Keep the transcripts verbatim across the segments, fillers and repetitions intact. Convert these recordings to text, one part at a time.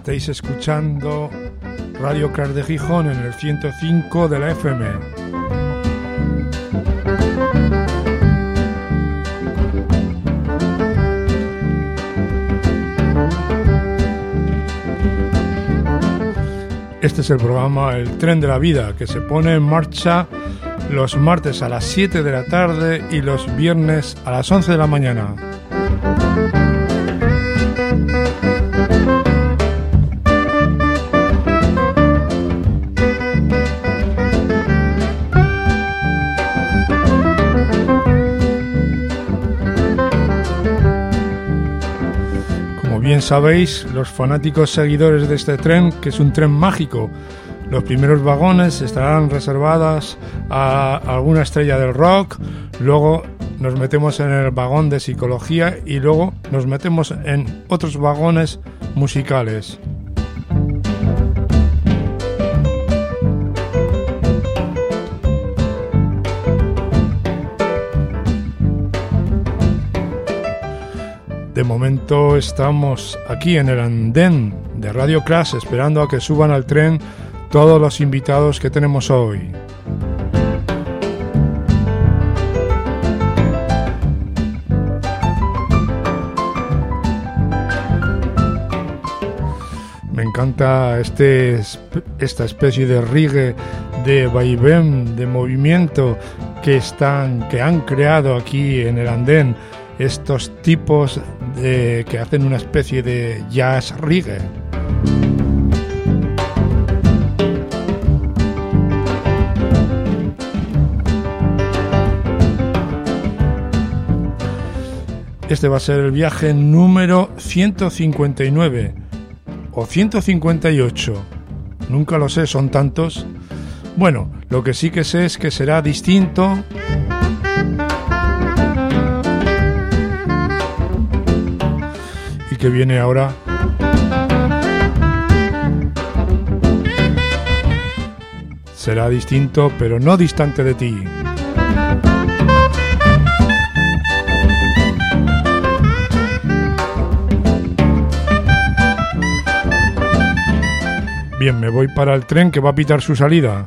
Estáis escuchando Radio Crash de Gijón en el ciento cinco de la F M. Este es el programa El Tren de la Vida, que se pone en marcha los martes a las siete de la tarde y los viernes a las once de la mañana. Bien sabéis, los fanáticos seguidores de este tren, que es un tren mágico, los primeros vagones estarán reservados a alguna estrella del rock, luego nos metemos en el vagón de psicología y luego nos metemos en otros vagones musicales. De momento estamos aquí en el andén de Radio Crash esperando a que suban al tren todos los invitados que tenemos hoy. Me encanta este, esta especie de reggae, de vaivén, de movimiento que, están, que han creado aquí en el andén estos tipos de, que hacen una especie de jazz reggae. Este va a ser el viaje número ciento cincuenta y nueve o ciento cincuenta y ocho, nunca lo sé, son tantos. Bueno, lo que sí que sé es que será distinto. Que viene ahora. Será distinto, pero no distante de ti. Bien, me voy para el tren que va a pitar su salida.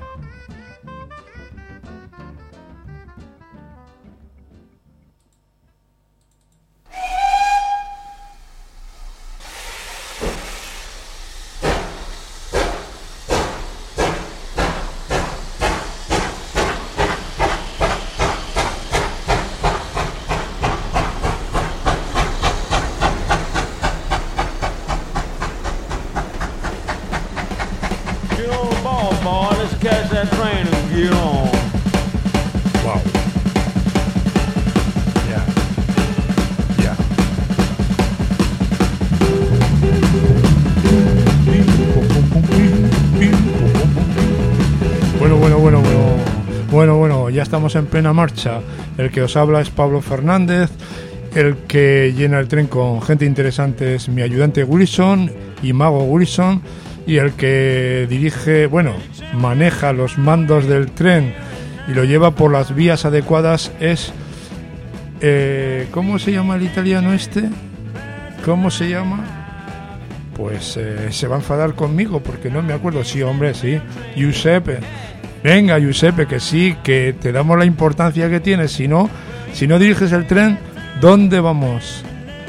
Estamos en plena marcha. El que os habla es Pablo Fernández. El que llena el tren con gente interesante es mi ayudante Wilson y Mago Wilson. Y el que dirige, bueno, maneja los mandos del tren y lo lleva por las vías adecuadas es... Eh, ¿Cómo se llama el italiano este? ¿Cómo se llama? Pues eh, se va a enfadar conmigo porque no me acuerdo. Sí, hombre, sí. Giuseppe. Venga, Giuseppe, que sí, que te damos la importancia que tienes. Si no, si no diriges el tren, ¿dónde vamos?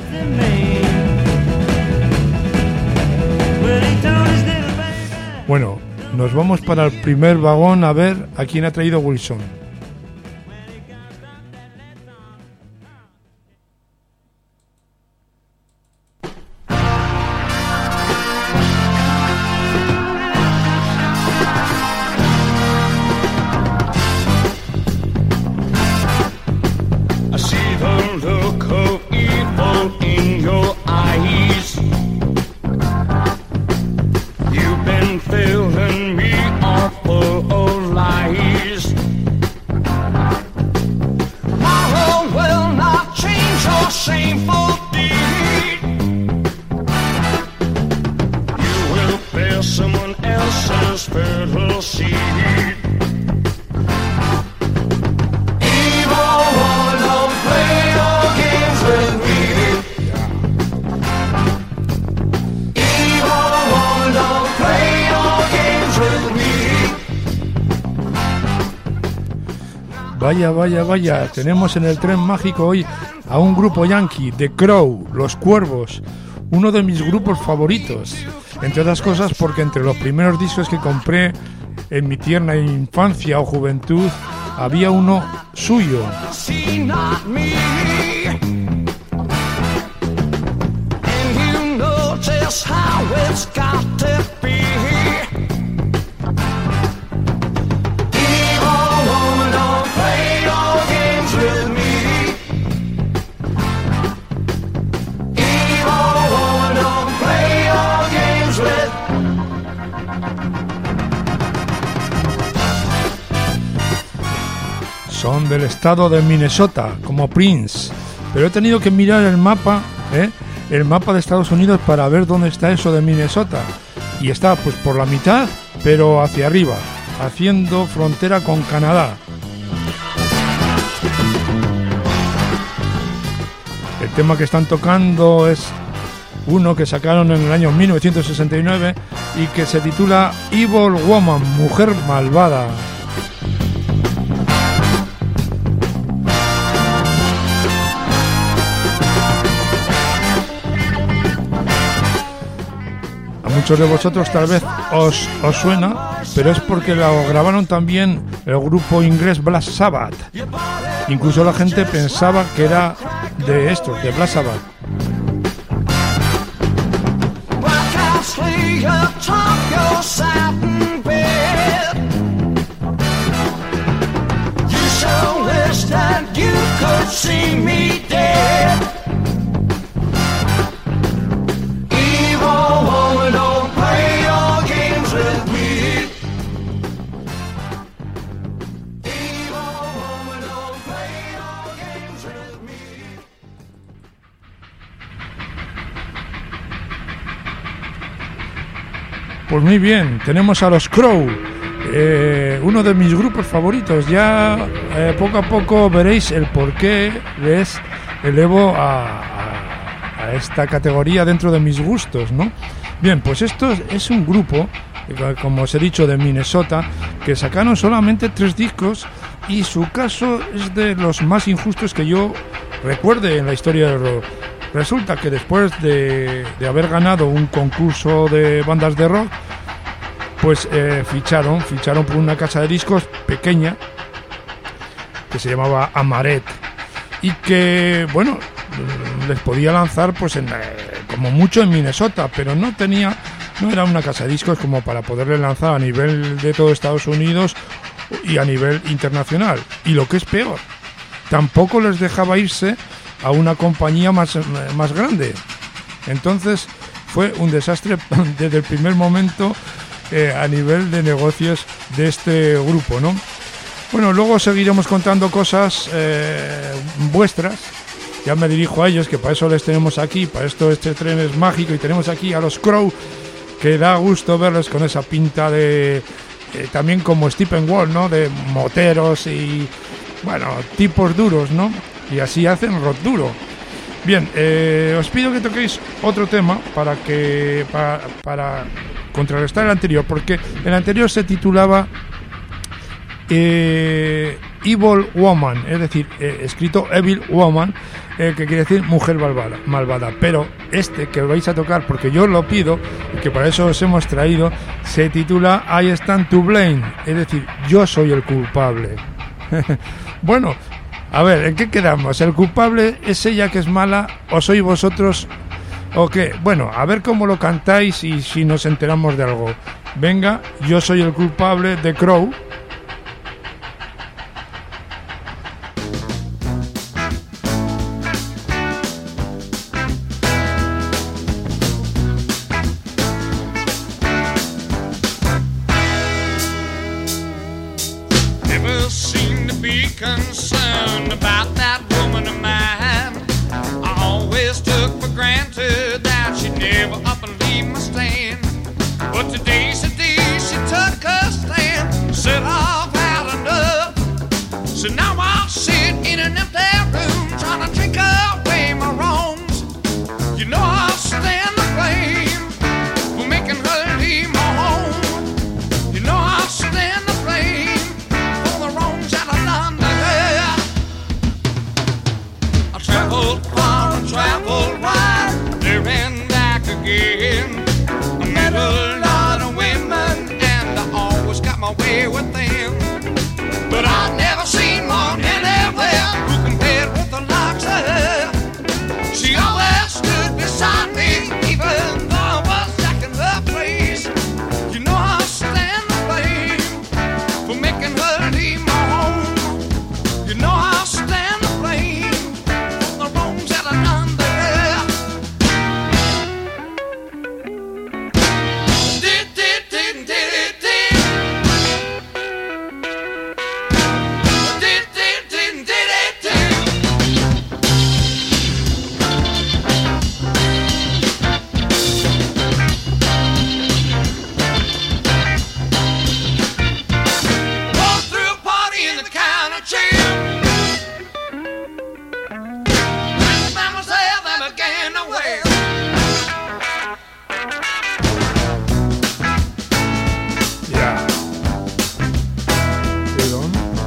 Bueno, nos vamos para el primer vagón a ver a quién ha traído Wilson. Vaya, vaya, vaya, tenemos en el tren mágico hoy a un grupo yankee, The Crow, Los Cuervos, uno de mis grupos favoritos, entre otras cosas porque entre los primeros discos que compré en mi tierna infancia o juventud había uno suyo. Son del estado de Minnesota, como Prince, pero he tenido que mirar el mapa, ¿eh? el mapa de Estados Unidos para ver dónde está eso de Minnesota, y está pues por la mitad, pero hacia arriba, haciendo frontera con Canadá. El tema que están tocando es uno que sacaron en el año mil novecientos sesenta y nueve y que se titula Evil Woman, Mujer Malvada. Muchos de vosotros tal vez os, os suena, pero es porque lo grabaron también el grupo inglés Black Sabbath. Incluso la gente pensaba que era de estos, de Black Sabbath. Pues muy bien, tenemos a los Crow, eh, uno de mis grupos favoritos. Ya eh, poco a poco veréis el por qué les elevo a, a, a esta categoría dentro de mis gustos, ¿no? Bien, pues esto es, es un grupo, como os he dicho, de Minnesota, que sacaron solamente tres discos y su caso es de los más injustos que yo recuerde en la historia del rock. Resulta que después de, de haber ganado un concurso de bandas de rock, pues eh, ficharon, ficharon por una casa de discos pequeña que se llamaba Amaret y que, bueno, les podía lanzar pues en, eh, como mucho en Minnesota, pero no tenía, no era una casa de discos como para poderle lanzar a nivel de todo Estados Unidos y a nivel internacional. Y lo que es peor, tampoco les dejaba irse a una compañía más, más grande. Entonces fue un desastre desde el primer momento eh, a nivel de negocios de este grupo, ¿no? Bueno, luego seguiremos contando cosas eh, vuestras. Ya me dirijo a ellos, que para eso les tenemos aquí, para esto este tren es mágico, y tenemos aquí a los Crow, que da gusto verles con esa pinta de eh, también como Stephen Wall, ¿no? De moteros y, bueno, tipos duros, ¿no? Y así hacen rock duro. Bien, eh, os pido que toquéis otro tema para que para, para contrarrestar el anterior, porque el anterior se titulaba eh, Evil Woman, es decir, eh, escrito Evil Woman, eh, que quiere decir mujer malvada, malvada. Pero este que vais a tocar, porque yo lo pido, que para eso os hemos traído, se titula I Stand to Blame, es decir, yo soy el culpable. Bueno, a ver, ¿en qué quedamos? ¿El culpable es ella que es mala o sois vosotros o qué? Bueno, a ver cómo lo cantáis y si nos enteramos de algo. Venga, yo soy el culpable de Crow. Concerned about that woman of mine. I always took for granted that she'd never up and leave my stand. But today's the day she took a stand, said I've had enough. So now I'll sit in an empty room trying to drink away my wrongs. You know I'll stand the blame for making her leave my home. You know I'll stand the blame for the wrongs that I've done to her. with them. But I've never seen one anywhere who compared with the likes of her. She always stood beside me, even though I was lacking her place. You know I'll stand the blame for making her leave my home. You know I'll stand the blame for the wrongs that I done to her. Did, did, did, did, did, did. Did, did, did, did, did, did. Walked through a party in the county jail. When mademoiselle then began to wail. Ya. Perdón.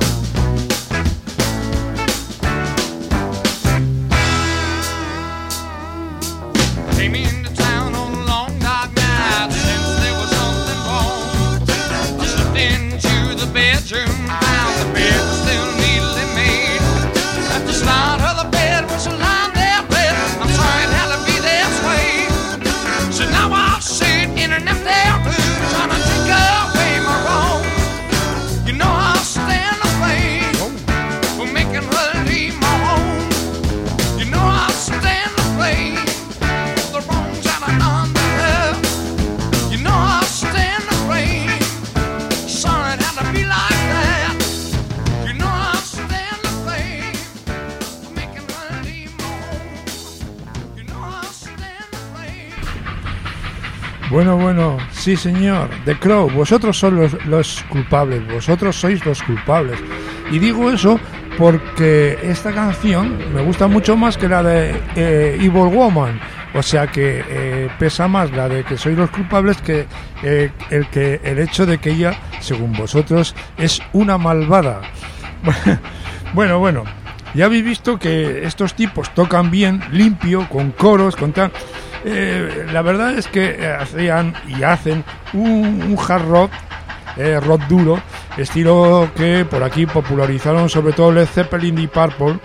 Came into town on a long dark night. Since there was something wrong, I slipped into the bedroom, found the bed was still neatly made. At the start of the bed was a line there read, I'm sorry it had to be this way. So now I'll sit in an empty room, trying to take away my wrong. You know I'll stand the blame for making her leave my home. You know I'll stand the blame for the wrongs that I done to her. You know I'll stand the blame. Sorry it had to be like that. You know I'll stand the blame for making her leave my home. You know I'll stand the blame. Bueno, bueno, sí señor, The Crow, vosotros sois los, los culpables, vosotros sois los culpables. Y digo eso porque esta canción me gusta mucho más que la de eh, Evil Woman. O sea que eh, pesa más la de que sois los culpables que, eh, el que el hecho de que ella, según vosotros, es una malvada. Bueno, bueno, ya habéis visto que estos tipos tocan bien, limpio, con coros, con tal. Eh, la verdad es que hacían y hacen un, un hard rock, eh, rock duro, estilo que por aquí popularizaron sobre todo Led Zeppelin y Purple.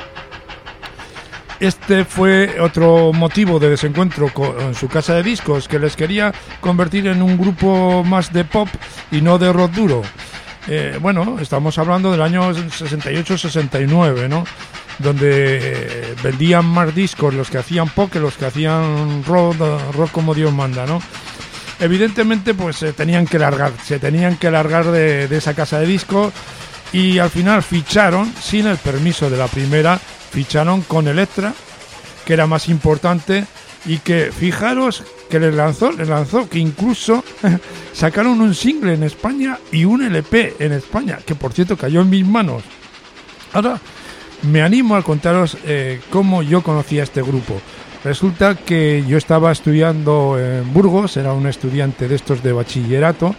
Este fue otro motivo de desencuentro con su casa de discos, que les quería convertir en un grupo más de pop y no de rock duro. Eh, bueno, estamos hablando del año sesenta y ocho sesenta y nueve, ¿no? Donde eh, vendían más discos los que hacían pop que los que hacían rock, rock como Dios manda, ¿no? Evidentemente, pues se tenían que largar, se tenían que largar de, de esa casa de discos y al final ficharon, sin el permiso de la primera, ficharon con Elektra, que era más importante y que, fijaros, que les lanzó, les lanzó, que incluso sacaron un single en España y un L P en España, que por cierto cayó en mis manos. Ahora me animo a contaros eh, cómo yo conocí a este grupo. Resulta que yo estaba estudiando en Burgos, era un estudiante de estos de bachillerato,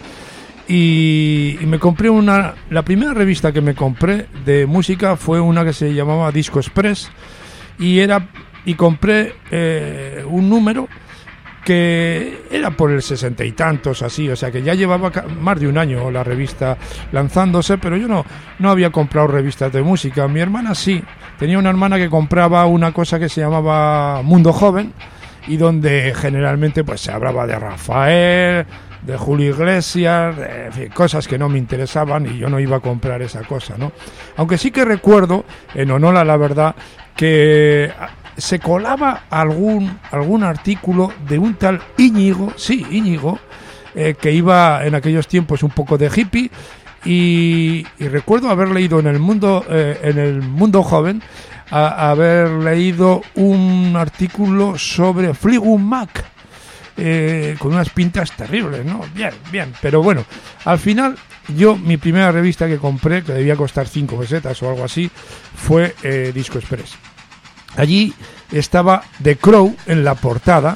y, y me compré una... La primera revista que me compré de música fue una que se llamaba Disco Express, y era y compré eh, un número que era por el sesenta y tantos, así, o sea que ya llevaba más de un año la revista lanzándose, pero yo no, no había comprado revistas de música. Mi hermana sí, tenía una hermana que compraba una cosa que se llamaba Mundo Joven, y donde generalmente pues se hablaba de Rafael, de Julio Iglesias, de, en fin, cosas que no me interesaban y yo no iba a comprar esa cosa, ¿no? Aunque sí que recuerdo, en honor a la verdad, que se colaba algún algún artículo de un tal Íñigo, sí, Íñigo, eh, que iba en aquellos tiempos un poco de hippie, y, y recuerdo haber leído en el mundo eh, en el Mundo Joven a, haber leído un artículo sobre Fleetwood Mac, eh, con unas pintas terribles, ¿no? Bien, bien, pero bueno, al final yo, mi primera revista que compré, que debía costar cinco pesetas o algo así, fue eh, Disco Express. Allí estaba The Crow en la portada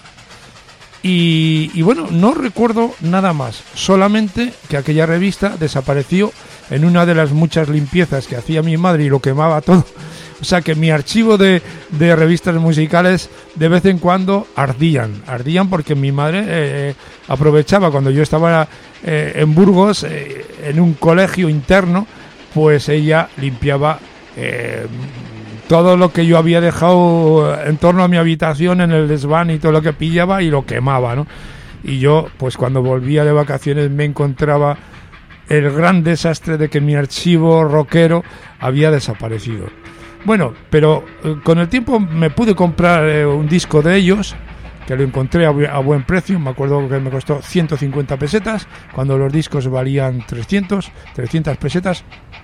y, y bueno, no recuerdo nada más, solamente que aquella revista desapareció en una de las muchas limpiezas que hacía mi madre y lo quemaba todo O sea que mi archivo de, de revistas musicales de vez en cuando ardían. Ardían porque mi madre eh, aprovechaba cuando yo estaba eh, en Burgos, eh, en un colegio interno, pues ella limpiaba eh, todo lo que yo había dejado en torno a mi habitación, en el desván y todo lo que pillaba y lo quemaba, ¿no? Y yo, pues cuando volvía de vacaciones me encontraba el gran desastre de que mi archivo rockero había desaparecido. Bueno, pero eh, con el tiempo me pude comprar eh, un disco de ellos, que lo encontré a, bu- a buen precio. Me acuerdo que me costó ciento cincuenta pesetas, cuando los discos valían trescientas pesetas.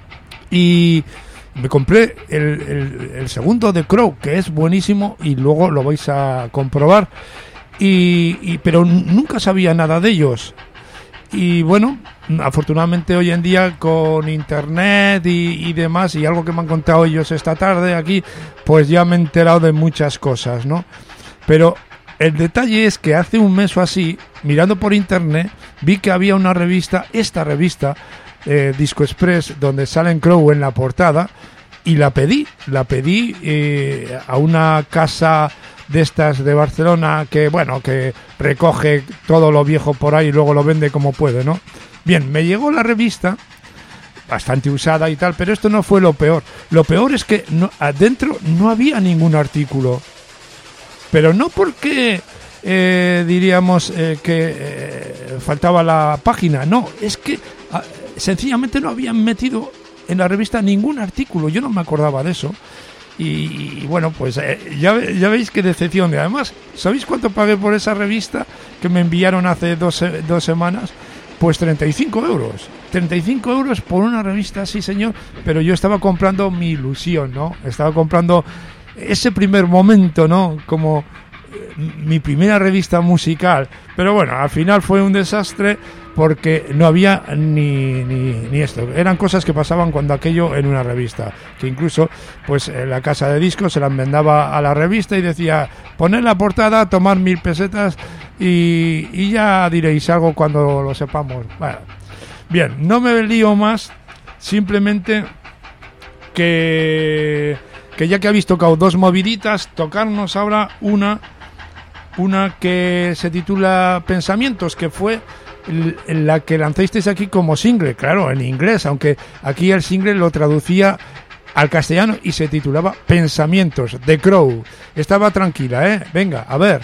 Y me compré el, el, el segundo de Crow, que es buenísimo y luego lo vais a comprobar. Y, y pero nunca sabía nada de ellos. Y bueno, afortunadamente hoy en día con internet y, y demás, y algo que me han contado ellos esta tarde aquí, pues ya me he enterado de muchas cosas, ¿no? Pero el detalle es que hace un mes o así, mirando por internet, vi que había una revista, esta revista, eh, Disco Express, donde salen Crow en la portada, y la pedí, la pedí eh, a una casa de estas de Barcelona que, bueno, que recoge todo lo viejo por ahí y luego lo vende como puede, ¿no? Bien, me llegó la revista, bastante usada y tal, pero esto no fue lo peor. Lo peor es que no, adentro no había ningún artículo. Pero no porque eh, diríamos eh, que eh, faltaba la página, no, es que ah, sencillamente no habían metido en la revista ningún artículo. Yo no me acordaba de eso. Y, y bueno, pues eh, ya, ya veis qué decepción. Y además, ¿sabéis cuánto pagué por esa revista que me enviaron hace dos, dos semanas? Pues treinta y cinco euros. treinta y cinco euros por una revista, sí señor. Pero yo estaba comprando mi ilusión, ¿no? Estaba comprando ese primer momento, ¿no? Como eh, mi primera revista musical. Pero bueno, al final fue un desastre porque no había ni, ni, ni esto. Eran cosas que pasaban cuando aquello en una revista, que incluso pues en la casa de discos se las vendaba a la revista y decía, poned la portada, tomar mil pesetas y, y ya diréis algo cuando lo sepamos. Bueno, bien, no me lío más, simplemente que, que ya que habéis tocado dos moviditas, tocarnos ahora una, una que se titula Pensamientos, que fue la que lanzasteis aquí como single, claro, en inglés, aunque aquí el single lo traducía al castellano y se titulaba Pensamientos, de Crow. Estaba tranquila, ¿eh? Venga, a ver.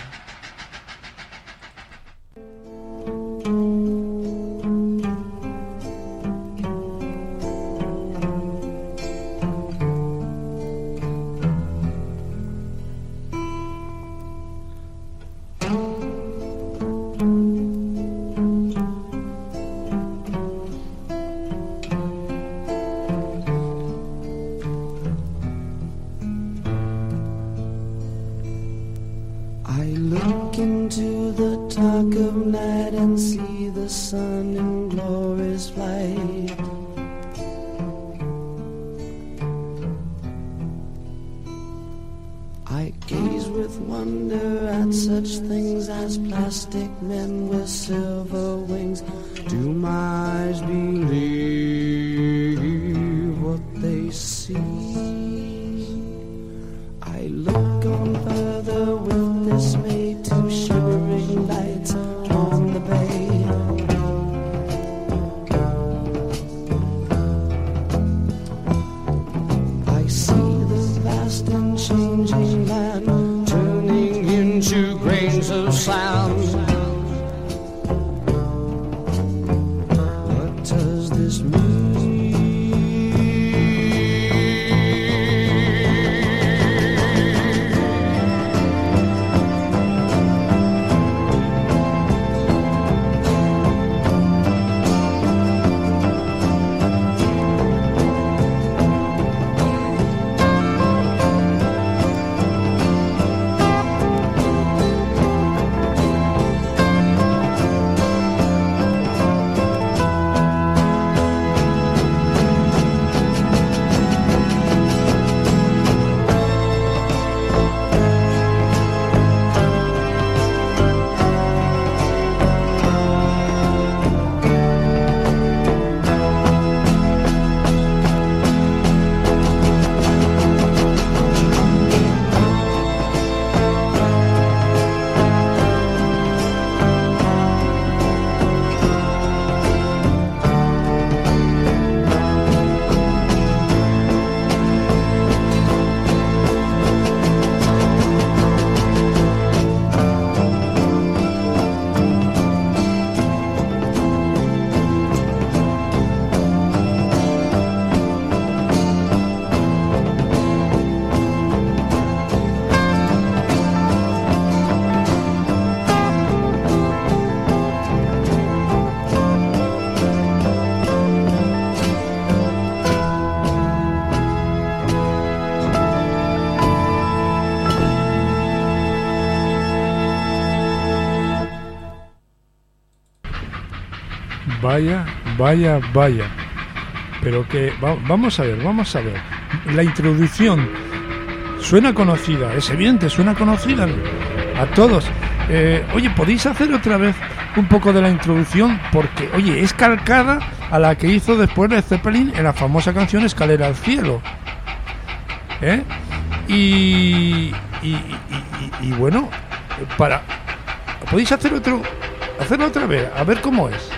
Vaya, vaya, vaya. Pero que, va, vamos a ver, vamos a ver. La introducción suena conocida, es evidente, suena conocida a todos. Eh, oye, ¿podéis hacer otra vez un poco de la introducción? Porque, oye, es calcada a la que hizo después Led Zeppelin en la famosa canción Escalera al Cielo. ¿Eh? Y, y, y, y, y bueno, para podéis hacer otro, hacerlo otra vez, a ver cómo es.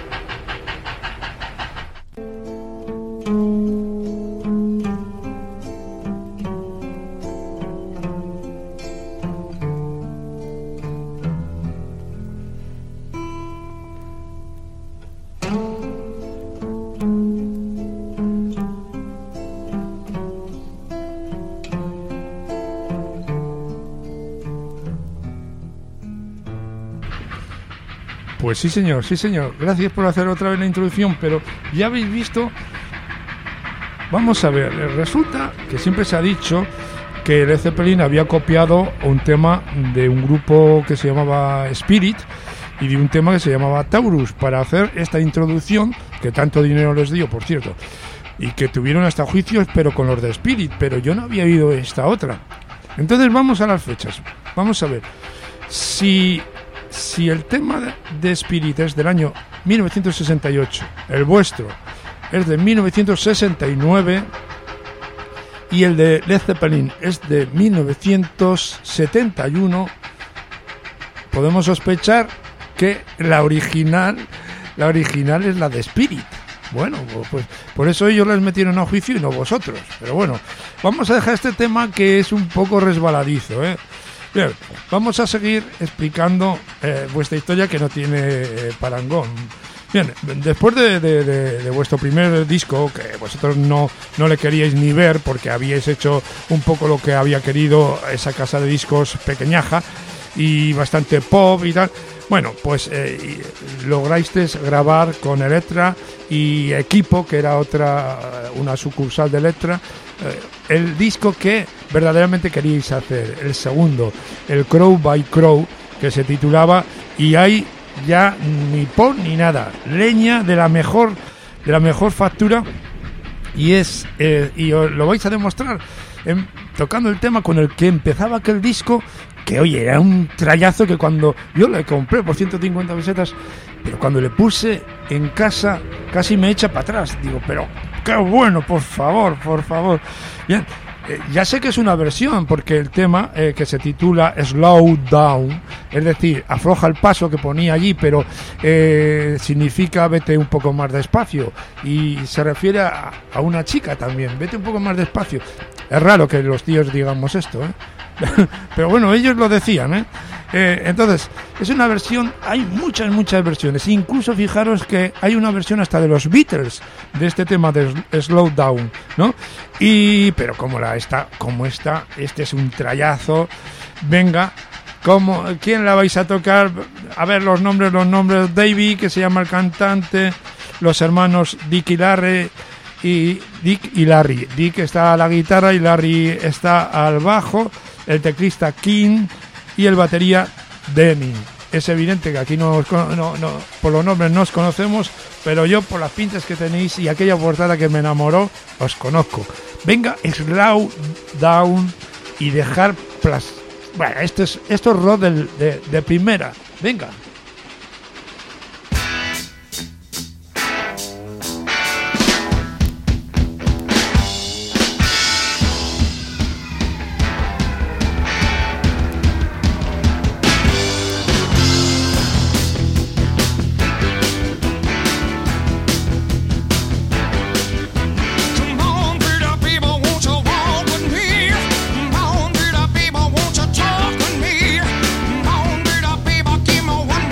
Pues sí señor, sí señor, gracias por hacer otra vez la introducción, pero ya habéis visto, vamos a ver, resulta que siempre se ha dicho que Led Zeppelin había copiado un tema de un grupo que se llamaba Spirit y de un tema que se llamaba Taurus para hacer esta introducción, que tanto dinero les dio, por cierto, y que tuvieron hasta juicios, pero con los de Spirit, pero yo no había oído esta otra. Entonces vamos a las fechas, vamos a ver, si... Si el tema de Spirit es del año mil novecientos sesenta y ocho, el vuestro es de mil novecientos sesenta y nueve y el de Led Zeppelin es de mil novecientos setenta y uno, podemos sospechar que la original, la original es la de Spirit. Bueno, pues por eso ellos les metieron a juicio y no vosotros. Pero bueno, vamos a dejar este tema que es un poco resbaladizo, ¿eh? Bien, vamos a seguir explicando eh, vuestra historia que no tiene eh, parangón. Bien, después de, de, de, de vuestro primer disco, que vosotros no, no le queríais ni ver porque habíais hecho un poco lo que había querido esa casa de discos pequeñaja y bastante pop y tal, bueno, pues eh, lograsteis grabar con Elektra y Equipo, que era otra, una sucursal de Elektra, eh, el disco que verdaderamente queríais hacer, el segundo, el Crow by Crow, que se titulaba, y hay ya ni pop ni nada, leña de la mejor de la mejor factura, y es eh, y os lo vais a demostrar en, tocando el tema con el que empezaba aquel disco, que oye, era un trayazo que cuando yo le compré por ciento cincuenta pesetas, pero cuando le puse en casa casi me echa para atrás, digo, pero qué bueno, por favor, por favor. Bien, eh, ya sé que es una versión, porque el tema eh, que se titula Slow Down, es decir, afloja el paso, que ponía allí, pero eh, significa vete un poco más despacio, y se refiere a, a una chica también, vete un poco más despacio. Es raro que los tíos digamos esto, ¿eh? Pero bueno, ellos lo decían, ¿eh? Eh, entonces, es una versión, hay muchas, muchas versiones. Incluso fijaros que hay una versión hasta de los Beatles de este tema de Slow Down, ¿no? Y, pero como la está, como está, este es un trayazo. Venga, ¿cómo, ¿quién la vais a tocar? A ver los nombres, los nombres. Davey, que se llama el cantante, los hermanos Dick y Larry, y Dick y Larry. Dick está a la guitarra y Larry está al bajo, el teclista King y el batería Denny. Es evidente que aquí no, no, no por los nombres no os conocemos, pero yo por las pintas que tenéis y aquella portada que me enamoró, os conozco. Venga, slow down y dejar plas... Bueno, esto es, esto es rock de, de, de primera. Venga. One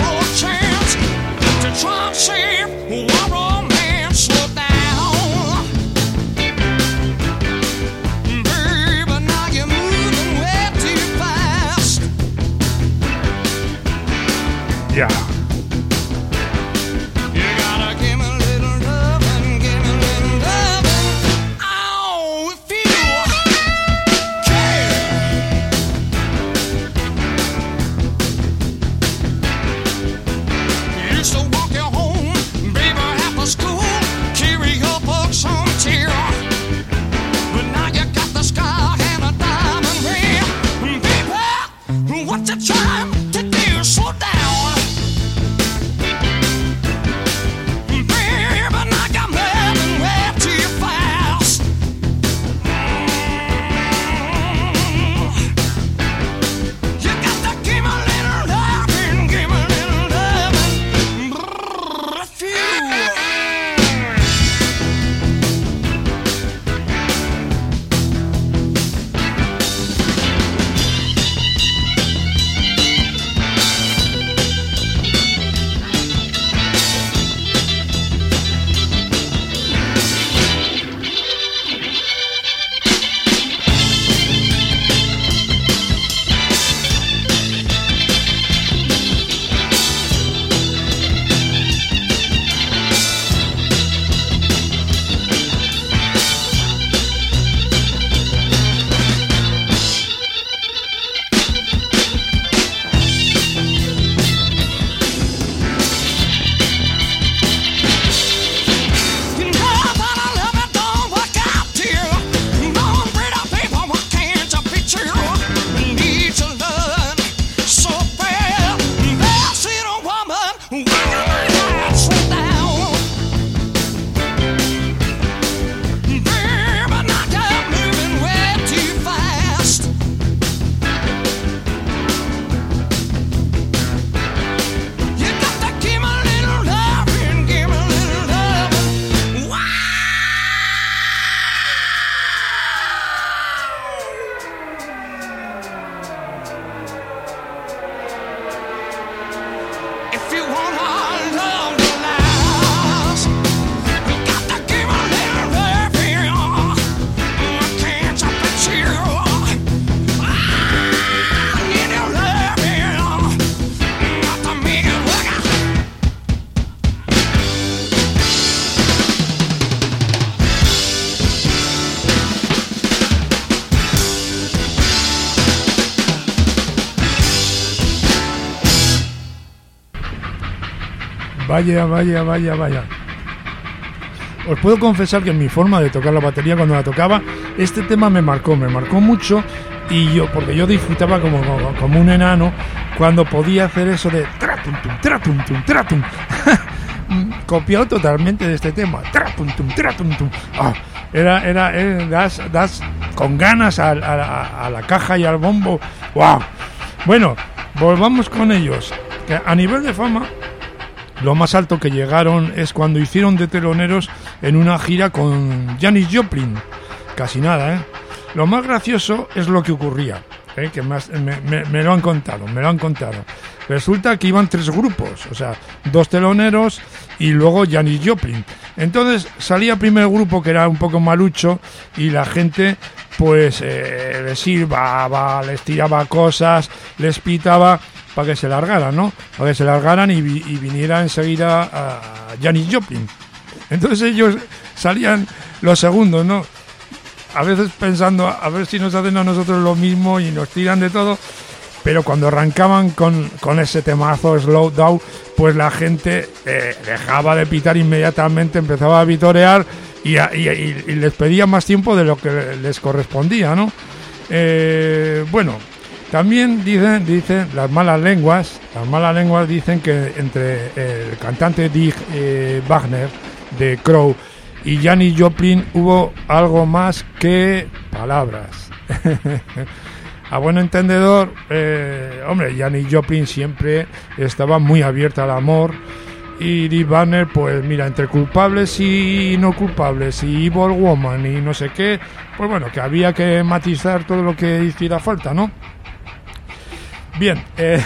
Vaya, vaya, vaya, vaya. Os puedo confesar que en mi forma de tocar la batería cuando la tocaba, este tema me marcó, me marcó mucho, y yo, porque yo disfrutaba como, como, como un enano cuando podía hacer eso de tratum, tum, tratum, tum, tratum. Copiado totalmente de este tema. Tratum, tum, tratum, tum. Oh, era, era, era das, das con ganas a, a, a la caja y al bombo. ¡Wow! Bueno, volvamos con ellos. Que a nivel de fama, lo más alto que llegaron es cuando hicieron de teloneros en una gira con Janis Joplin. Casi nada, ¿eh? Lo más gracioso es lo que ocurría, ¿eh? Que más, me, me, me lo han contado, me lo han contado. Resulta que iban tres grupos, o sea, dos teloneros y luego Janis Joplin. Entonces salía el primer grupo, que era un poco malucho, y la gente pues eh, les silbaba, les tiraba cosas, les pitaba para que se largaran, ¿no? Para que se largaran y, y viniera enseguida a Janis Joplin. Entonces ellos salían los segundos, ¿no? A veces pensando a ver si nos hacen a nosotros lo mismo y nos tiran de todo, pero cuando arrancaban con, con ese temazo Slow Down, pues la gente eh, dejaba de pitar inmediatamente, empezaba a vitorear y, a, y, y, y les pedía más tiempo de lo que les correspondía, ¿no? Eh, bueno, también dicen, dicen las malas lenguas, las malas lenguas dicen que entre el cantante Dick eh, Wagner de Crow y Janis Joplin hubo algo más que palabras. A buen entendedor, eh, hombre, Janis Joplin siempre estaba muy abierta al amor, y Dick Wagner, pues mira, entre culpables y no culpables, y Evil Woman y no sé qué, pues bueno, que había que matizar todo lo que hiciera falta, ¿no? Bien, eh,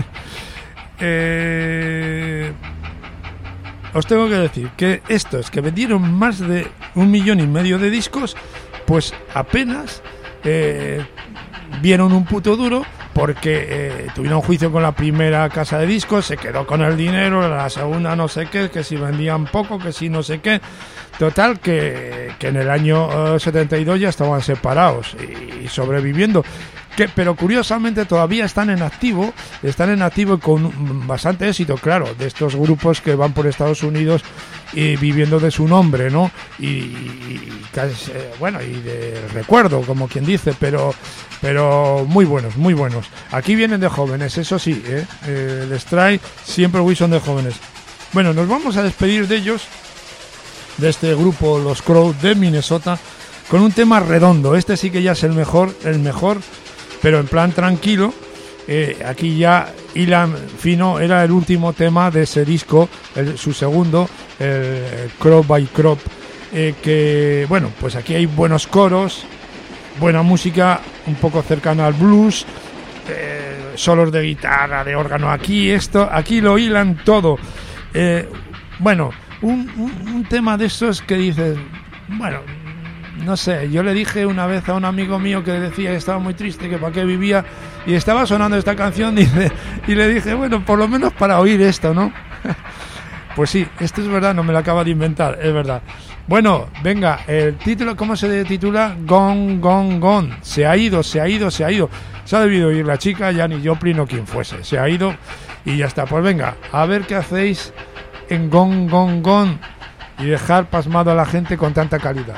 eh, os tengo que decir que estos que vendieron más de un millón y medio de discos, pues apenas eh, vieron un puto duro, porque eh, tuvieron juicio con la primera casa de discos, se quedó con el dinero, la segunda no sé qué, que si vendían poco, que si no sé qué. Total, que, que en el año eh, setenta y dos ya estaban separados y, y sobreviviendo. Que, pero curiosamente todavía están en activo, están en activo con bastante éxito, claro, de estos grupos que van por Estados Unidos y viviendo de su nombre, ¿no? Y, y casi, bueno, y de recuerdo, como quien dice, pero pero muy buenos, muy buenos. Aquí vienen de jóvenes, eso sí, ¿eh? Eh, les trae siempre Wilson de jóvenes. Bueno, nos vamos a despedir de ellos, de este grupo, los Crow de Minnesota, con un tema redondo. Este sí que ya es el mejor, el mejor, pero en plan tranquilo. Eh, aquí ya hilan fino, era el último tema de ese disco, el, su segundo, el Crop by Crop, eh, que bueno, pues aquí hay buenos coros, buena música, un poco cercana al blues, eh, solos de guitarra, de órgano, aquí esto, aquí lo hilan todo. Eh, bueno, un, un, un tema de esos que dices, bueno, no sé, yo le dije una vez a un amigo mío que decía que estaba muy triste, que para qué vivía, y estaba sonando esta canción, dice, y le dije, bueno, por lo menos para oír esto, ¿no? Pues sí, esto es verdad, no me lo acaba de inventar, es verdad. Bueno, venga, el título, ¿cómo se titula? Gone, Gone, Gone. Se ha ido, se ha ido, se ha ido. Se ha debido ir la chica, Janis Joplin o quien fuese. Se ha ido y ya está. Pues venga, a ver qué hacéis en Gone, Gone, Gone y dejar pasmado a la gente con tanta calidad.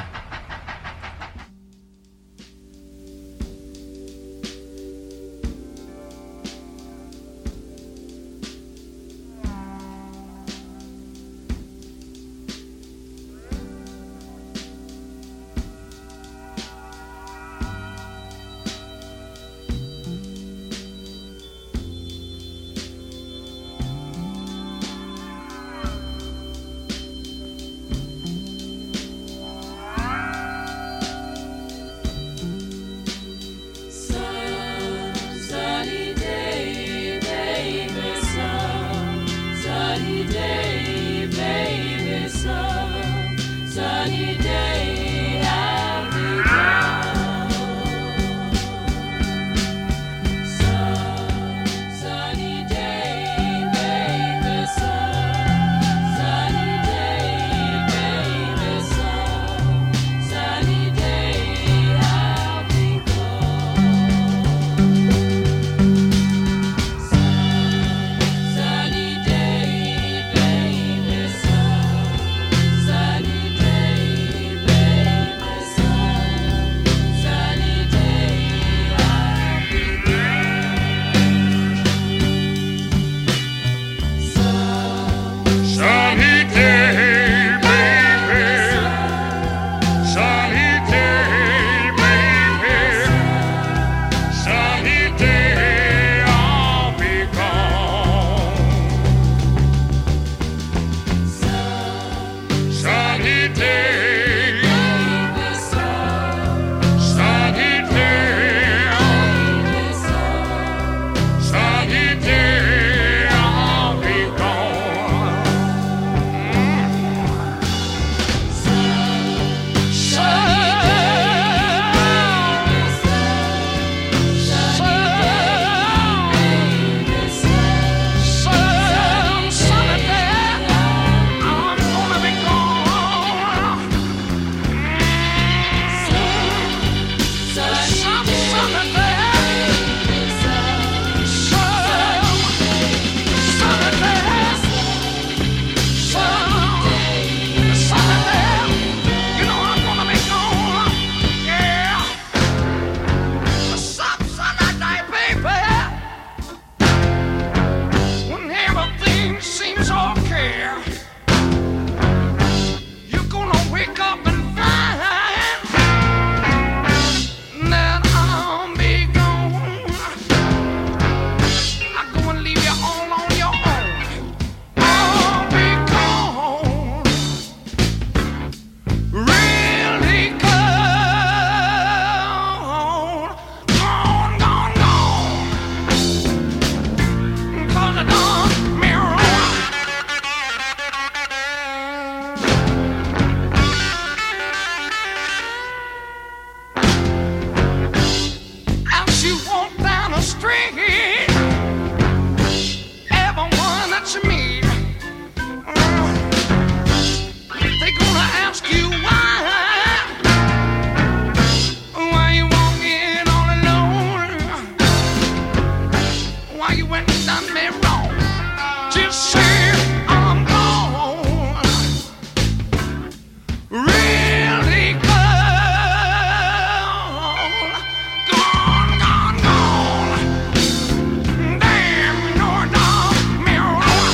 you walk down the street, everyone that you meet, uh, they gonna ask you why. Why you walking all alone? Why you went and done me wrong? Just say I'm gone. Really gone. Gone, gone, gone. Damn, you know it done me wrong.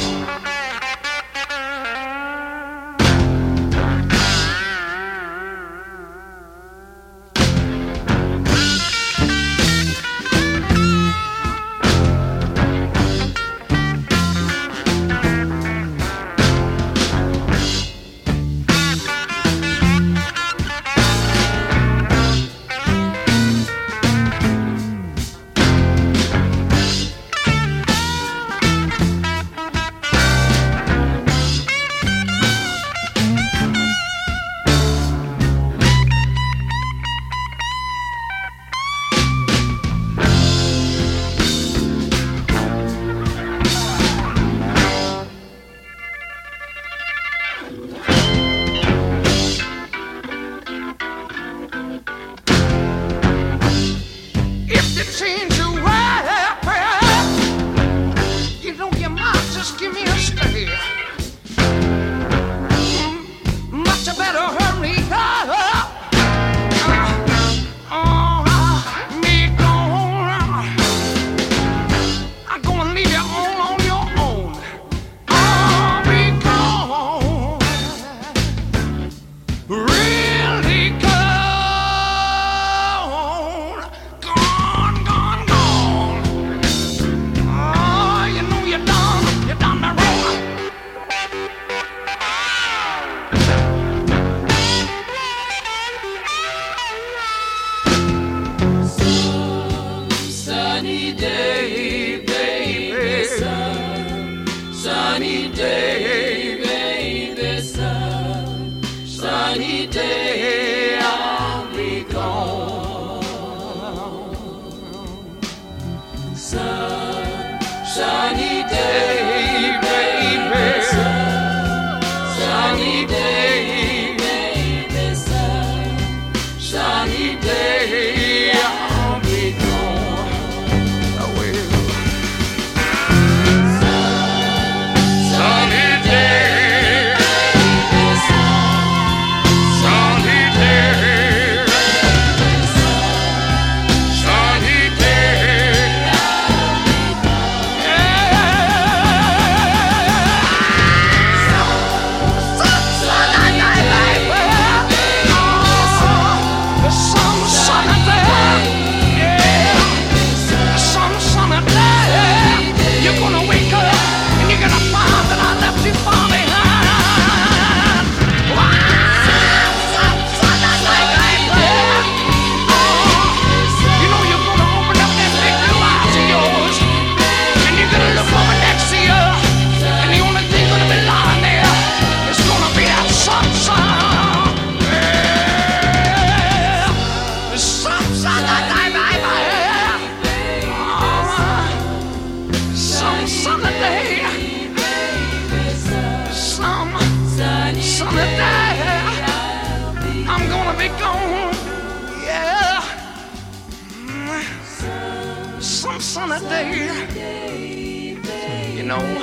If you change your way, you know you might just give me a stare. Mm, much better hurry up. Uh, oh, me gone. I'm gonna leave you all on your own. Oh, be gone. Really gone. Gone, gone, gone. Oh, you know you done, you done me wrong. Sunny day, baby, sun. Sunny day, baby, sun. Sunny day, I'll be gone. Sun, sunny day, baby, sun. Sunny day, baby, sun. Sunny day, I'll be gone. I will. Sunny day, baby, sun. Sunny day, sunny day. Some sunny day, yeah. Some sunny day, you're gonna wake up and you're gonna find that I left you far behind. Wow, some sunny day, yeah. Oh, you know you're gonna open up them big blue eyes of yours and you're gonna look over next to you, and the only thing gonna be lying there is gonna be that sun, sun. Yeah. Some sunny day, baby. Oh, some sunny day. Some sunny day. I'm gonna be gone. Yeah. Mm. Some sunny day. You know,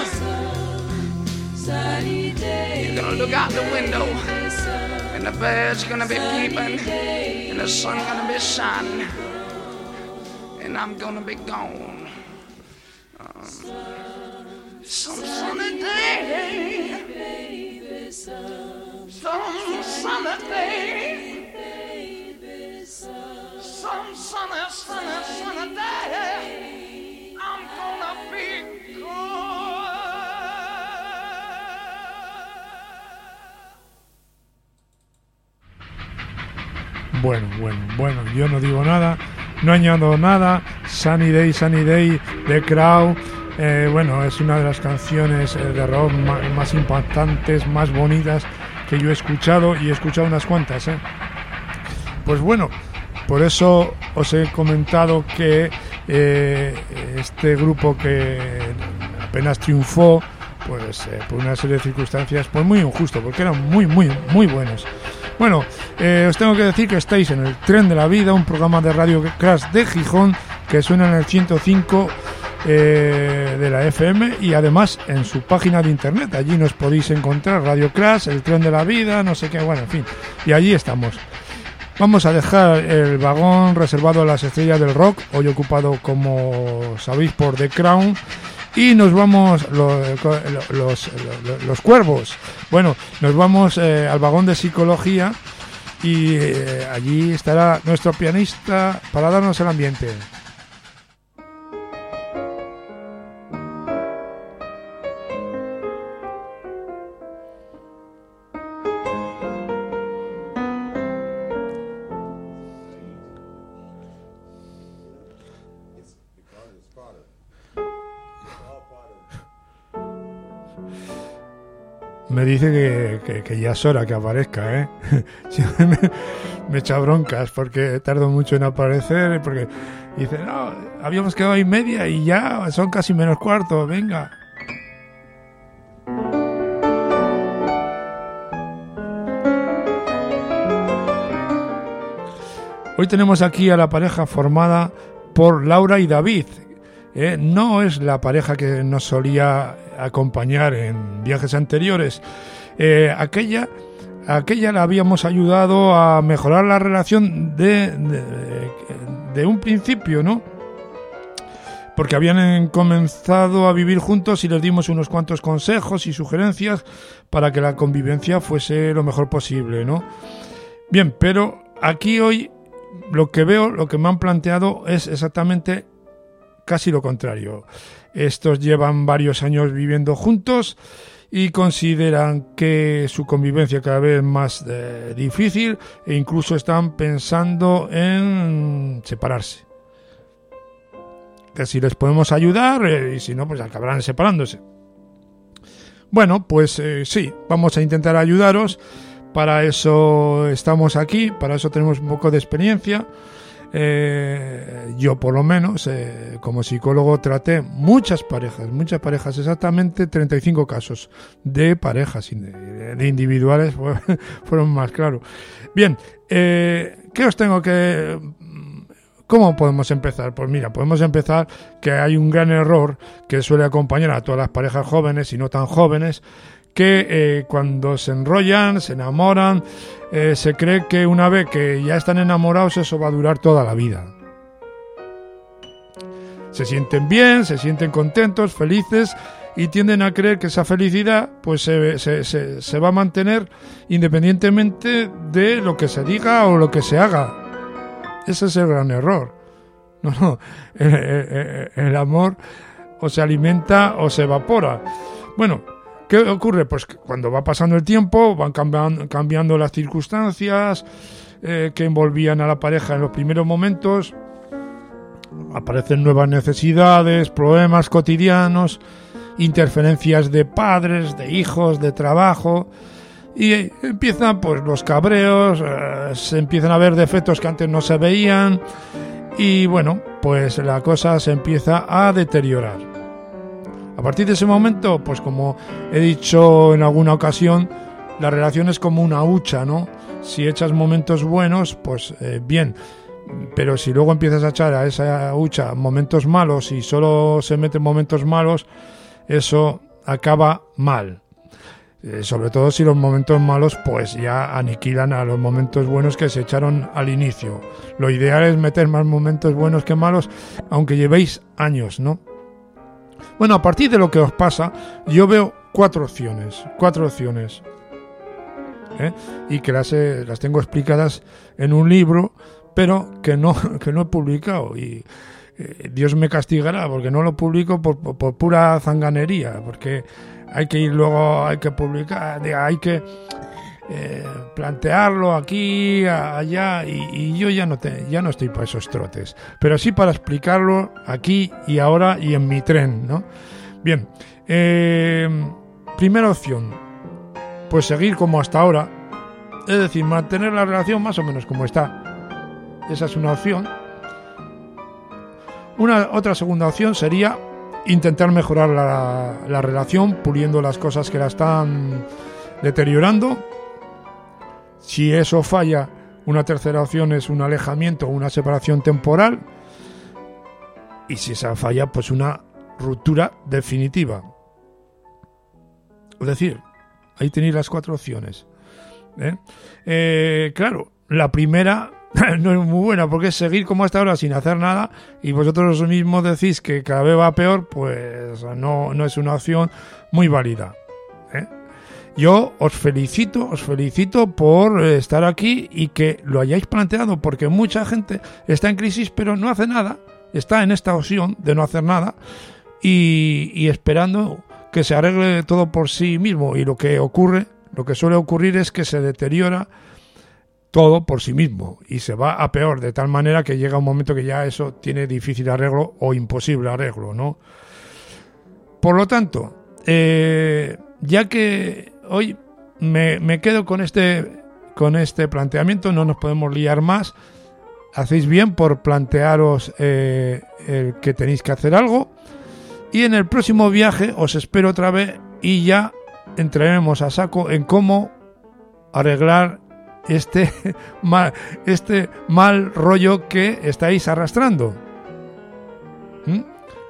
you're gonna look out the window and the birds gonna be peeping and the sun gonna be shining and I'm gonna be gone. Um, some sunny day, some sunny day, some sunny, sunny, sunny day, I'm gonna be gone. Bueno, bueno, bueno, yo no digo nada, no añado nada. Sunny Day, Sunny Day, The Crow. Eh, bueno, es una de las canciones eh, de rock más, más impactantes, más bonitas que yo he escuchado, y he escuchado unas cuantas, ¿eh? Pues bueno, por eso os he comentado que eh, este grupo que apenas triunfó, pues eh, por una serie de circunstancias, pues muy injusto, porque eran muy, muy, muy buenos. Bueno, eh, os tengo que decir que estáis en el Tren de la Vida, un programa de Radio Crash de Gijón que suena en el ciento cinco eh, de la F M y además en su página de internet. Allí nos podéis encontrar Radio Crash, el Tren de la Vida, no sé qué, bueno, en fin, y allí estamos. Vamos a dejar el vagón reservado a las estrellas del rock, hoy ocupado, como sabéis, por The Crown. Y nos vamos, los, los, los, los cuervos, bueno, nos vamos eh, al vagón de psicología y eh, allí estará nuestro pianista para darnos el ambiente. Me dice que, que, que ya es hora que aparezca, ¿eh? me, me echa broncas porque tardo mucho en aparecer, porque dice, no, habíamos quedado ahí media y ya son casi menos cuarto, venga. Hoy tenemos aquí a la pareja formada por Laura y David. Eh, no es la pareja que nos solía acompañar en viajes anteriores. Eh, aquella, aquella la habíamos ayudado a mejorar la relación de, de, de un principio, ¿no? Porque habían comenzado a vivir juntos y les dimos unos cuantos consejos y sugerencias para que la convivencia fuese lo mejor posible, ¿no? Bien, pero aquí hoy lo que veo, lo que me han planteado es exactamente casi lo contrario. Estos llevan varios años viviendo juntos y consideran que su convivencia cada vez es más eh, difícil e incluso están pensando en separarse. Que si les podemos ayudar eh, y si no, pues acabarán separándose. Bueno, pues eh, sí, vamos a intentar ayudaros. Para eso estamos aquí, para eso tenemos un poco de experiencia. Eh, yo por lo menos eh, como psicólogo traté muchas parejas, muchas parejas, exactamente treinta y cinco casos de parejas, de individuales fueron más, claro. Bien, eh, ¿qué os tengo que... ¿Cómo podemos empezar? Pues mira, podemos empezar que hay un gran error que suele acompañar a todas las parejas jóvenes y no tan jóvenes, que eh, cuando se enrollan, se enamoran, eh, se cree que una vez que ya están enamorados eso va a durar toda la vida. Se sienten bien, se sienten contentos, felices y tienden a creer que esa felicidad pues se, se, se, se va a mantener independientemente de lo que se diga o lo que se haga. Ese es el gran error. No, no, el, el, el amor o se alimenta o se evapora. Bueno, ¿qué ocurre? Pues que cuando va pasando el tiempo, van cambiando, cambiando las circunstancias eh, que envolvían a la pareja en los primeros momentos, aparecen nuevas necesidades, problemas cotidianos, interferencias de padres, de hijos, de trabajo, y empiezan pues los cabreos, eh, se empiezan a ver defectos que antes no se veían, y bueno, pues la cosa se empieza a deteriorar. A partir de ese momento, pues como he dicho en alguna ocasión, la relación es como una hucha, ¿no? Si echas momentos buenos, pues eh, bien, pero si luego empiezas a echar a esa hucha momentos malos y solo se meten momentos malos, eso acaba mal. Eh, sobre todo si los momentos malos pues ya aniquilan a los momentos buenos que se echaron al inicio. Lo ideal es meter más momentos buenos que malos, aunque llevéis años, ¿no? Bueno, a partir de lo que os pasa, yo veo cuatro opciones, cuatro opciones, ¿eh? Y que las, he, las tengo explicadas en un libro, pero que no, que no he publicado, y eh, Dios me castigará porque no lo publico por, por, por pura zanganería, porque hay que ir luego, hay que publicar, hay que eh, plantearlo aquí, allá, y, y yo ya no, te, ya no estoy para esos trotes, pero sí para explicarlo aquí y ahora y en mi tren, ¿no? Bien, eh, primera opción, pues seguir como hasta ahora, es decir, mantener la relación más o menos como está. esa es una opción. Una otra segunda opción sería intentar mejorar la, la relación, puliendo las cosas que la están deteriorando. Si eso falla, una tercera opción es un alejamiento o una separación temporal. Y si esa falla, pues una ruptura definitiva. Es decir, ahí tenéis las cuatro opciones. ¿Eh? Eh, claro, la primera no es muy buena porque es seguir como hasta ahora sin hacer nada, y vosotros mismos decís que cada vez va peor, pues no, no es una opción muy válida. ¿Eh? Yo os felicito, os felicito por estar aquí y que lo hayáis planteado, porque mucha gente está en crisis pero no hace nada, está en esta opción de no hacer nada y, y esperando que se arregle todo por sí mismo, y lo que ocurre, lo que suele ocurrir es que se deteriora todo por sí mismo y se va a peor, de tal manera que llega un momento que ya eso tiene difícil arreglo o imposible arreglo, ¿no? Por lo tanto, eh, ya que hoy me, me quedo con este, con este planteamiento, no nos podemos liar más. Hacéis bien por plantearos eh, el que tenéis que hacer algo, y en el próximo viaje os espero otra vez y ya entraremos a saco en cómo arreglar este mal, este mal rollo que estáis arrastrando. ¿Mm?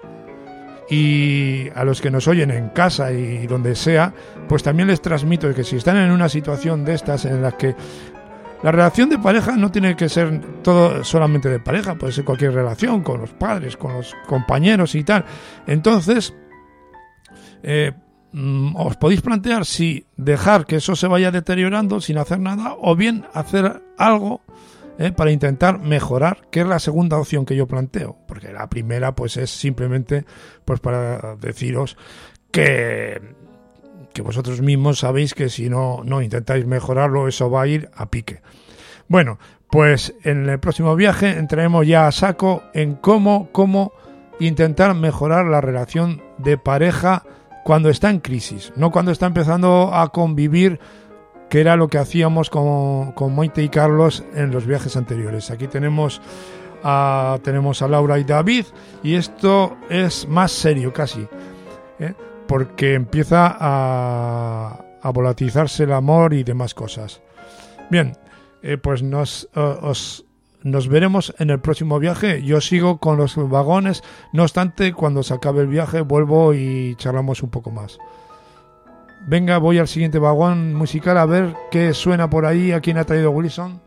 Y a los que nos oyen en casa y donde sea, pues también les transmito que si están en una situación de estas en la que la relación de pareja no tiene que ser todo solamente de pareja, puede ser cualquier relación con los padres, con los compañeros y tal. Entonces, eh, os podéis plantear si dejar que eso se vaya deteriorando sin hacer nada, o bien hacer algo eh, para intentar mejorar, que es la segunda opción que yo planteo, porque la primera pues es simplemente pues para deciros que, que vosotros mismos sabéis que si no, no intentáis mejorarlo, eso va a ir a pique. Bueno, pues en el próximo viaje entraremos ya a saco en cómo, cómo intentar mejorar la relación de pareja cuando está en crisis, no cuando está empezando a convivir, que era lo que hacíamos con, con Maite y Carlos en los viajes anteriores. Aquí tenemos a, tenemos a Laura y David, y esto es más serio casi, ¿eh? Porque empieza a, a volatilizarse el amor y demás cosas. Bien, eh, pues nos, uh, os... Nos veremos en el próximo viaje. Yo sigo con los vagones. No obstante, cuando se acabe el viaje vuelvo y charlamos un poco más. Venga, voy al siguiente vagón musical a ver qué suena por ahí. ¿A quién ha traído Wilson?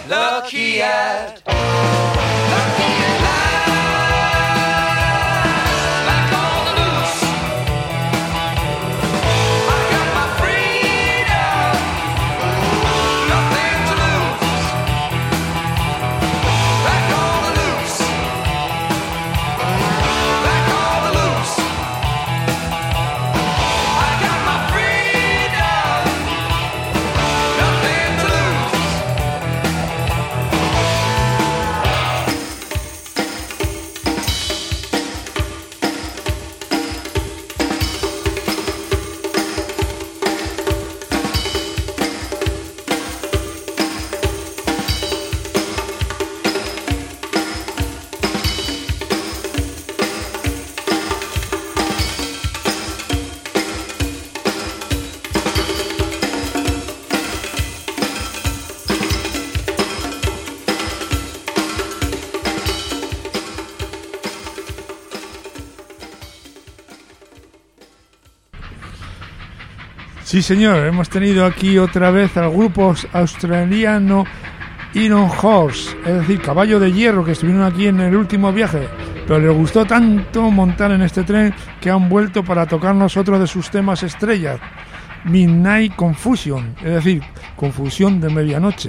lucky at, lucky at life, back on the loose. I got my freedom, nothing to lose. Back on the loose, back on the loose. I got my freedom, nothing to lose. Sí, señor, hemos tenido aquí otra vez al grupo australiano Iron Horse, es decir, Caballo de Hierro, que estuvieron aquí en el último viaje, pero les gustó tanto montar en este tren que han vuelto para tocarnos otro de sus temas estrellas, Midnight Confusion, es decir, confusión de medianoche.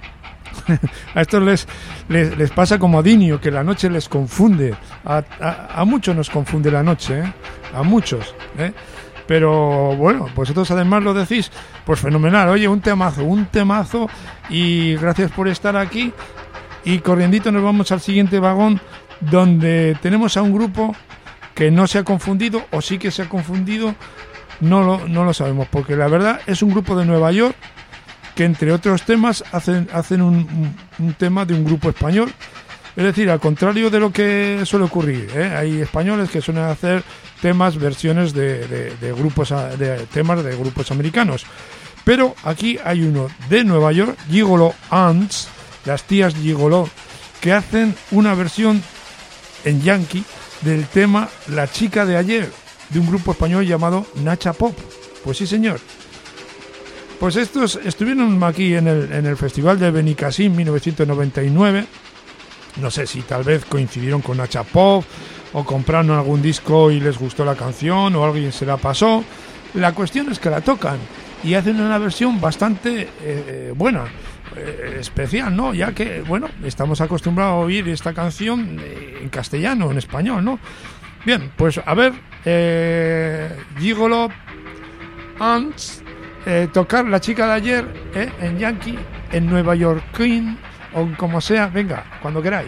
A estos les, les, les pasa como a Dinio, que la noche les confunde. A, a, a muchos nos confunde la noche, ¿eh? A muchos, ¿eh? Pero bueno, vosotros además lo decís, pues fenomenal. Oye, un temazo, un temazo. Y gracias por estar aquí. Y corriendito nos vamos al siguiente vagón, donde tenemos a un grupo que no se ha confundido, o sí que se ha confundido, no lo, no lo sabemos, porque la verdad es un grupo de Nueva York que, entre otros temas, hacen, hacen un, un, un tema de un grupo español. Es decir, al contrario de lo que suele ocurrir, ¿eh? Hay españoles que suelen hacer temas, versiones de, de, de grupos, de temas de grupos americanos. Pero aquí hay uno de Nueva York, Gigolo Aunts, las tías Gigolo, que hacen una versión en yankee del tema La chica de ayer, de un grupo español llamado Nacha Pop. Pues sí, señor. Pues estos estuvieron aquí en el, en el Festival de Benicassim mil novecientos noventa y nueve. No sé si tal vez coincidieron con Nacha Pop o compraron algún disco y les gustó la canción o alguien se la pasó. La cuestión es que la tocan y hacen una versión bastante eh, buena, eh, especial, ¿no? Ya que, bueno, estamos acostumbrados a oír esta canción en castellano, en español, ¿no? Bien, pues a ver, eh, Gigolo Aunts, eh, tocar La chica de ayer, eh, en yankee, en Nueva York Queen, o como sea, venga, cuando queráis.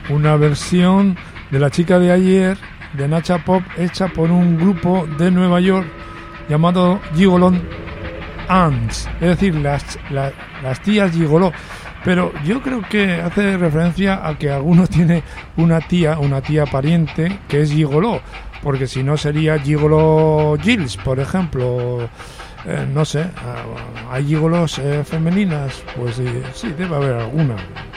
una versión de La chica de ayer de Nacha Pop hecha por un grupo de Nueva York llamado Gigolo Aunts, es decir, las, las, las tías Gigolo. Pero yo creo que hace referencia a que alguno tiene una tía, una tía pariente que es gigoló, porque si no sería Gigolo Gills, por ejemplo. Eh, no sé, ¿hay gigolos eh, femeninas? Pues eh, sí, debe haber alguna.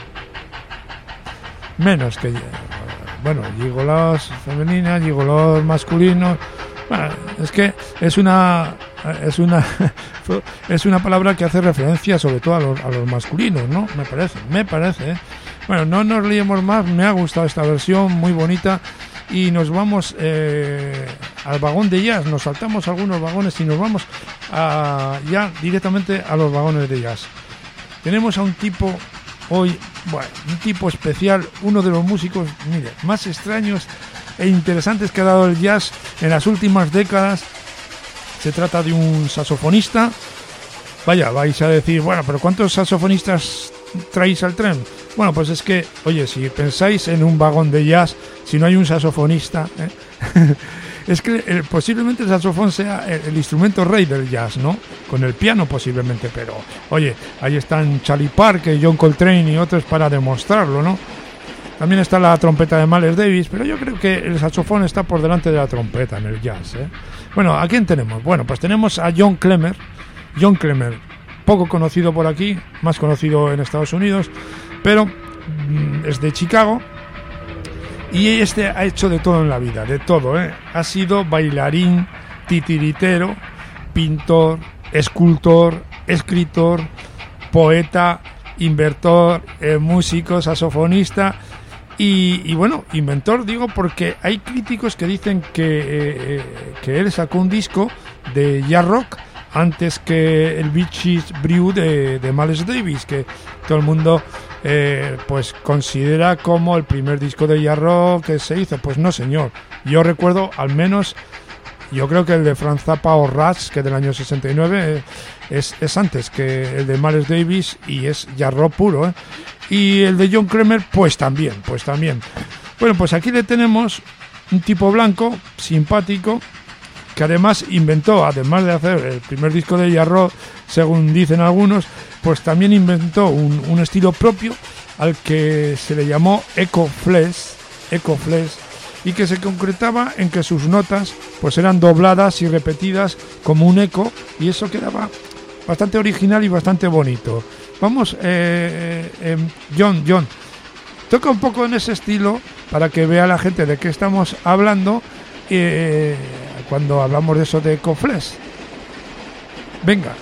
Menos que... Bueno, gigolos femeninas, gigolos masculinos... Bueno, es que es una... Es una es una palabra que hace referencia sobre todo a los, a los masculinos, ¿no? Me parece, me parece. ¿eh? Bueno, no nos liemos más, me ha gustado esta versión, muy bonita. Y nos vamos eh, al vagón de jazz, nos saltamos algunos vagones y nos vamos a, ya directamente a los vagones de jazz. Tenemos a un tipo hoy, bueno, un tipo especial, uno de los músicos, mire, más extraños e interesantes que ha dado el jazz en las últimas décadas. Se trata de un saxofonista. Vaya, vais a decir, bueno, pero ¿cuántos saxofonistas traéis al tren? Bueno, pues es que, oye, si pensáis en un vagón de jazz, si no hay un saxofonista, ¿eh? es que el, posiblemente el saxofón sea el, el instrumento rey del jazz, ¿no? Con el piano posiblemente, pero, oye, ahí están Charlie Parker, John Coltrane y otros para demostrarlo, ¿no? También está la trompeta de Miles Davis, pero yo creo que el saxofón está por delante de la trompeta en el jazz, ¿eh? Bueno, ¿a quién tenemos? Bueno, pues tenemos a John Clemmer. John Clemmer, poco conocido por aquí, más conocido en Estados Unidos, pero mm, es de Chicago. Y este ha hecho de todo en la vida, de todo, ¿eh? Ha sido bailarín, titiritero, pintor, escultor, escritor, poeta, inventor, eh, músico, saxofonista y, y bueno, inventor digo porque hay críticos que dicen que, eh, que él sacó un disco de jazz rock antes que el Beaches Brew de, de Miles Davis, que todo el mundo eh, pues considera como el primer disco de jazz rock que se hizo. Pues no, señor, yo recuerdo al menos, yo creo que el de Frank Zappa o Rush, que del año sesenta y nueve, eh, es, es antes que el de Miles Davis y es jazz rock puro, ¿eh? Y el de John Clemmer, pues también, pues también. Bueno, pues aquí le tenemos un tipo blanco, simpático, que además inventó, además de hacer el primer disco de jazz rock, según dicen algunos, pues también inventó un, un estilo propio al que se le llamó Echo Flex, Echo Flex, y que se concretaba en que sus notas pues eran dobladas y repetidas como un eco, y eso quedaba bastante original y bastante bonito. Vamos, eh, eh, John, John, toca un poco en ese estilo para que vea la gente de qué estamos hablando eh, cuando hablamos de eso de Echo Flex. Venga.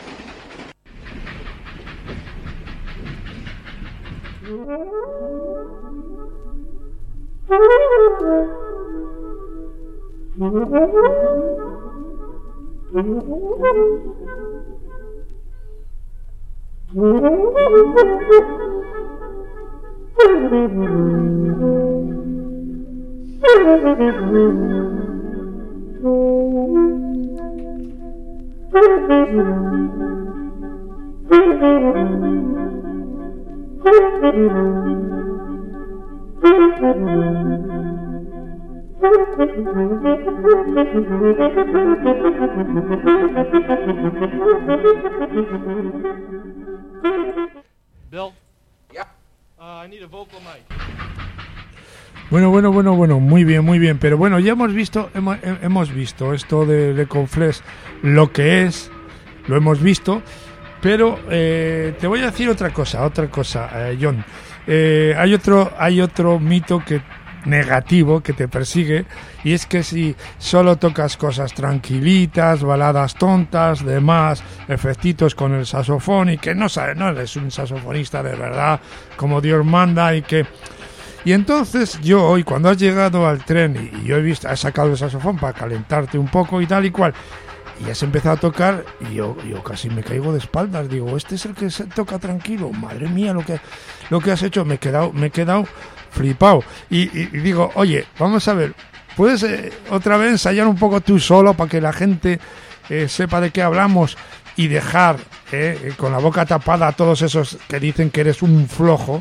Bill? Yeah. Uh, I need a vocal mic. Bueno, bueno, bueno, bueno, muy bien, muy bien. Pero bueno, ya hemos visto, hemos, hemos visto esto de, de Echo Flex, lo que es, lo hemos visto. Pero eh, te voy a decir otra cosa, otra cosa, eh, John. Eh, hay otro, hay otro mito que negativo que te persigue, y es que si solo tocas cosas tranquilitas, baladas tontas, demás, efectitos con el saxofón, y que no sabes, no eres un saxofonista de verdad como Dios manda, y que y entonces yo hoy cuando has llegado al tren y yo he visto, has sacado el saxofón para calentarte un poco y tal y cual, y has empezado a tocar y yo, yo casi me caigo de espaldas, digo, este es el que se toca tranquilo, madre mía lo que lo que has hecho, me he quedado, me he quedado flipado, y, y, y digo, oye, vamos a ver, ¿puedes eh, otra vez ensayar un poco tú solo para que la gente eh, sepa de qué hablamos y dejar eh, con la boca tapada a todos esos que dicen que eres un flojo,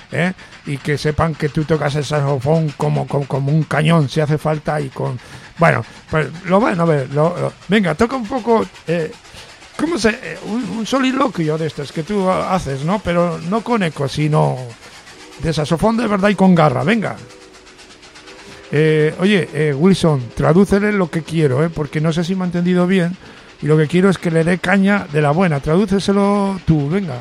¿eh? Y que sepan que tú tocas el saxofón como, como, como un cañón, si hace falta, y con... Bueno, pues lo van a ver. Lo, lo- venga, toca un poco... Eh, ¿Cómo se...? eh, un, un soliloquio de estos que tú haces, ¿no? Pero no con eco, sino de saxofón de verdad y con garra. Venga. Eh, oye, eh, Wilson, tradúcele lo que quiero, ¿eh? Porque no sé si me ha entendido bien. Y lo que quiero es que le dé caña de la buena. Tradúceselo tú, venga.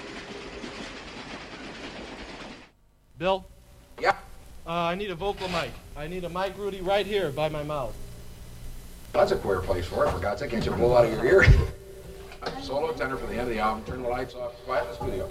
Bill, Yeah. uh, I need a vocal mic. I need a mic, Rudy, right here by my mouth. That's a queer place for it, for God's sake. Can't you blow out of your ear? Solo tender for the end of the album. Turn the lights off. Quiet in the studio.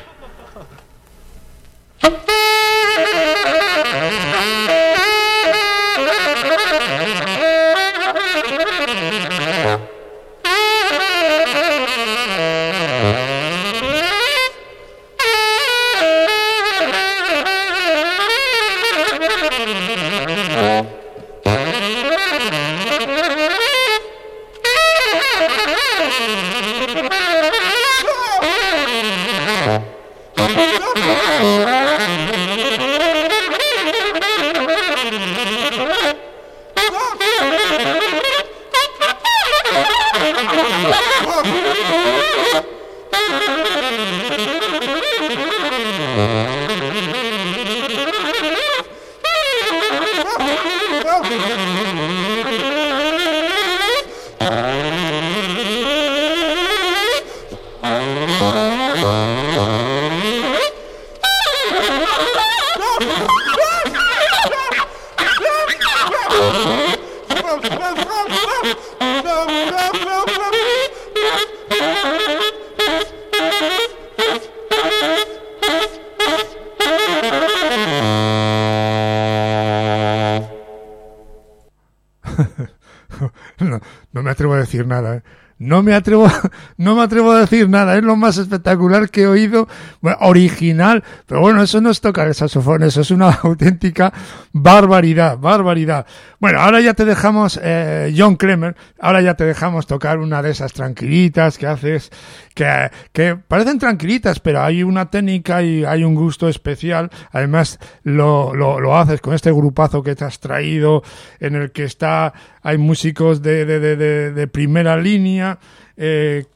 No, no me atrevo a decir nada, ¿eh? No me atrevo, no me atrevo a decir nada. Es lo más espectacular que he oído, bueno, original. Pero bueno, eso no es tocar el saxofón, eso es una auténtica barbaridad, barbaridad. Bueno, ahora ya te dejamos, eh, John Cremer, ahora ya te dejamos tocar una de esas tranquilitas que haces, que, que parecen tranquilitas, pero hay una técnica y hay un gusto especial. Además, lo, lo, lo haces con este grupazo que te has traído, en el que está, hay músicos de, de, de, de, de primera línea. Eh,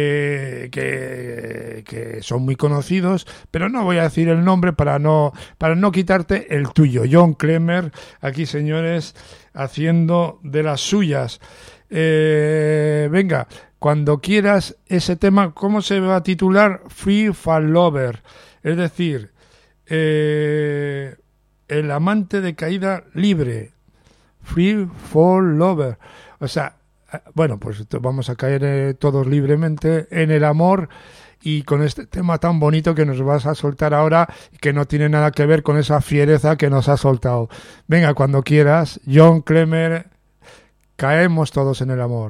que, que, que son muy conocidos, pero no voy a decir el nombre para no, para no quitarte el tuyo. John Cremer, aquí señores, haciendo de las suyas. Eh, venga, cuando quieras ese tema, ¿cómo se va a titular? Free Fall Lover, es decir, eh, el amante de caída libre. Free Fall Lover, o sea, bueno, pues vamos a caer eh, todos libremente en el amor, y con este tema tan bonito que nos vas a soltar ahora, que no tiene nada que ver con esa fiereza que nos has soltado. Venga, cuando quieras, John Cremer, caemos todos en el amor.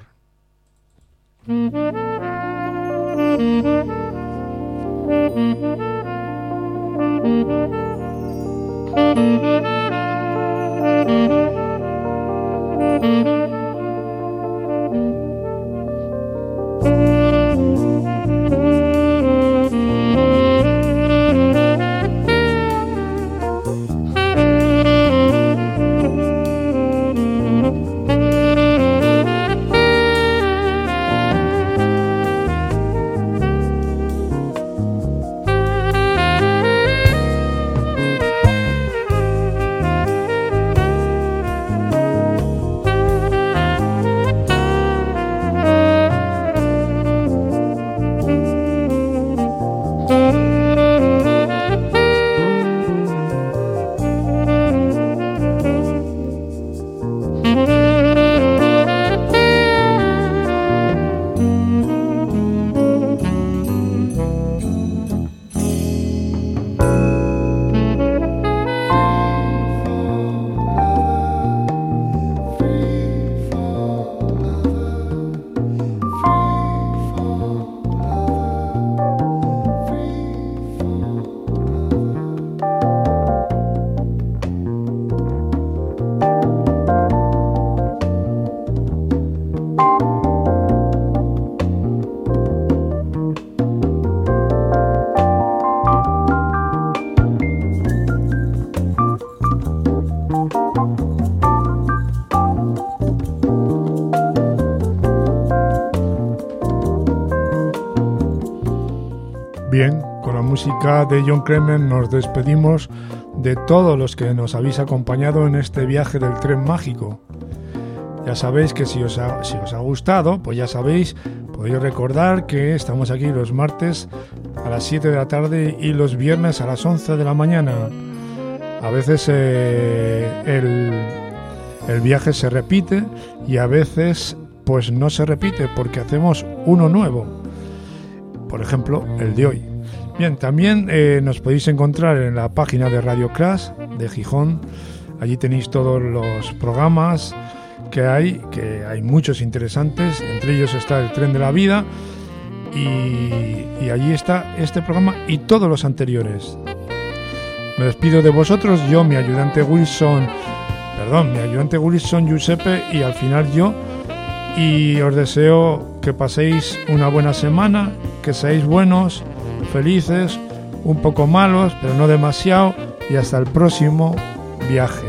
Bien, con la música de John Cremer nos despedimos de todos los que nos habéis acompañado en este viaje del tren mágico. Ya sabéis que si os ha, si os ha gustado, pues ya sabéis, podéis recordar que estamos aquí los martes a las siete de la tarde y los viernes a las once de la mañana. A veces eh, el, el viaje se repite y a veces pues no se repite porque hacemos uno nuevo. Por ejemplo, el de hoy. Bien, también eh, nos podéis encontrar en la página de Radio Crash de Gijón. Allí tenéis todos los programas que hay, que hay muchos interesantes. Entre ellos está el Tren de la Vida y, y allí está este programa y todos los anteriores. Me despido de vosotros, yo, mi ayudante Wilson, perdón, mi ayudante Wilson Giuseppe y al final yo. Y os deseo que paséis una buena semana, que seáis buenos, felices, un poco malos, pero no demasiado, y hasta el próximo viaje.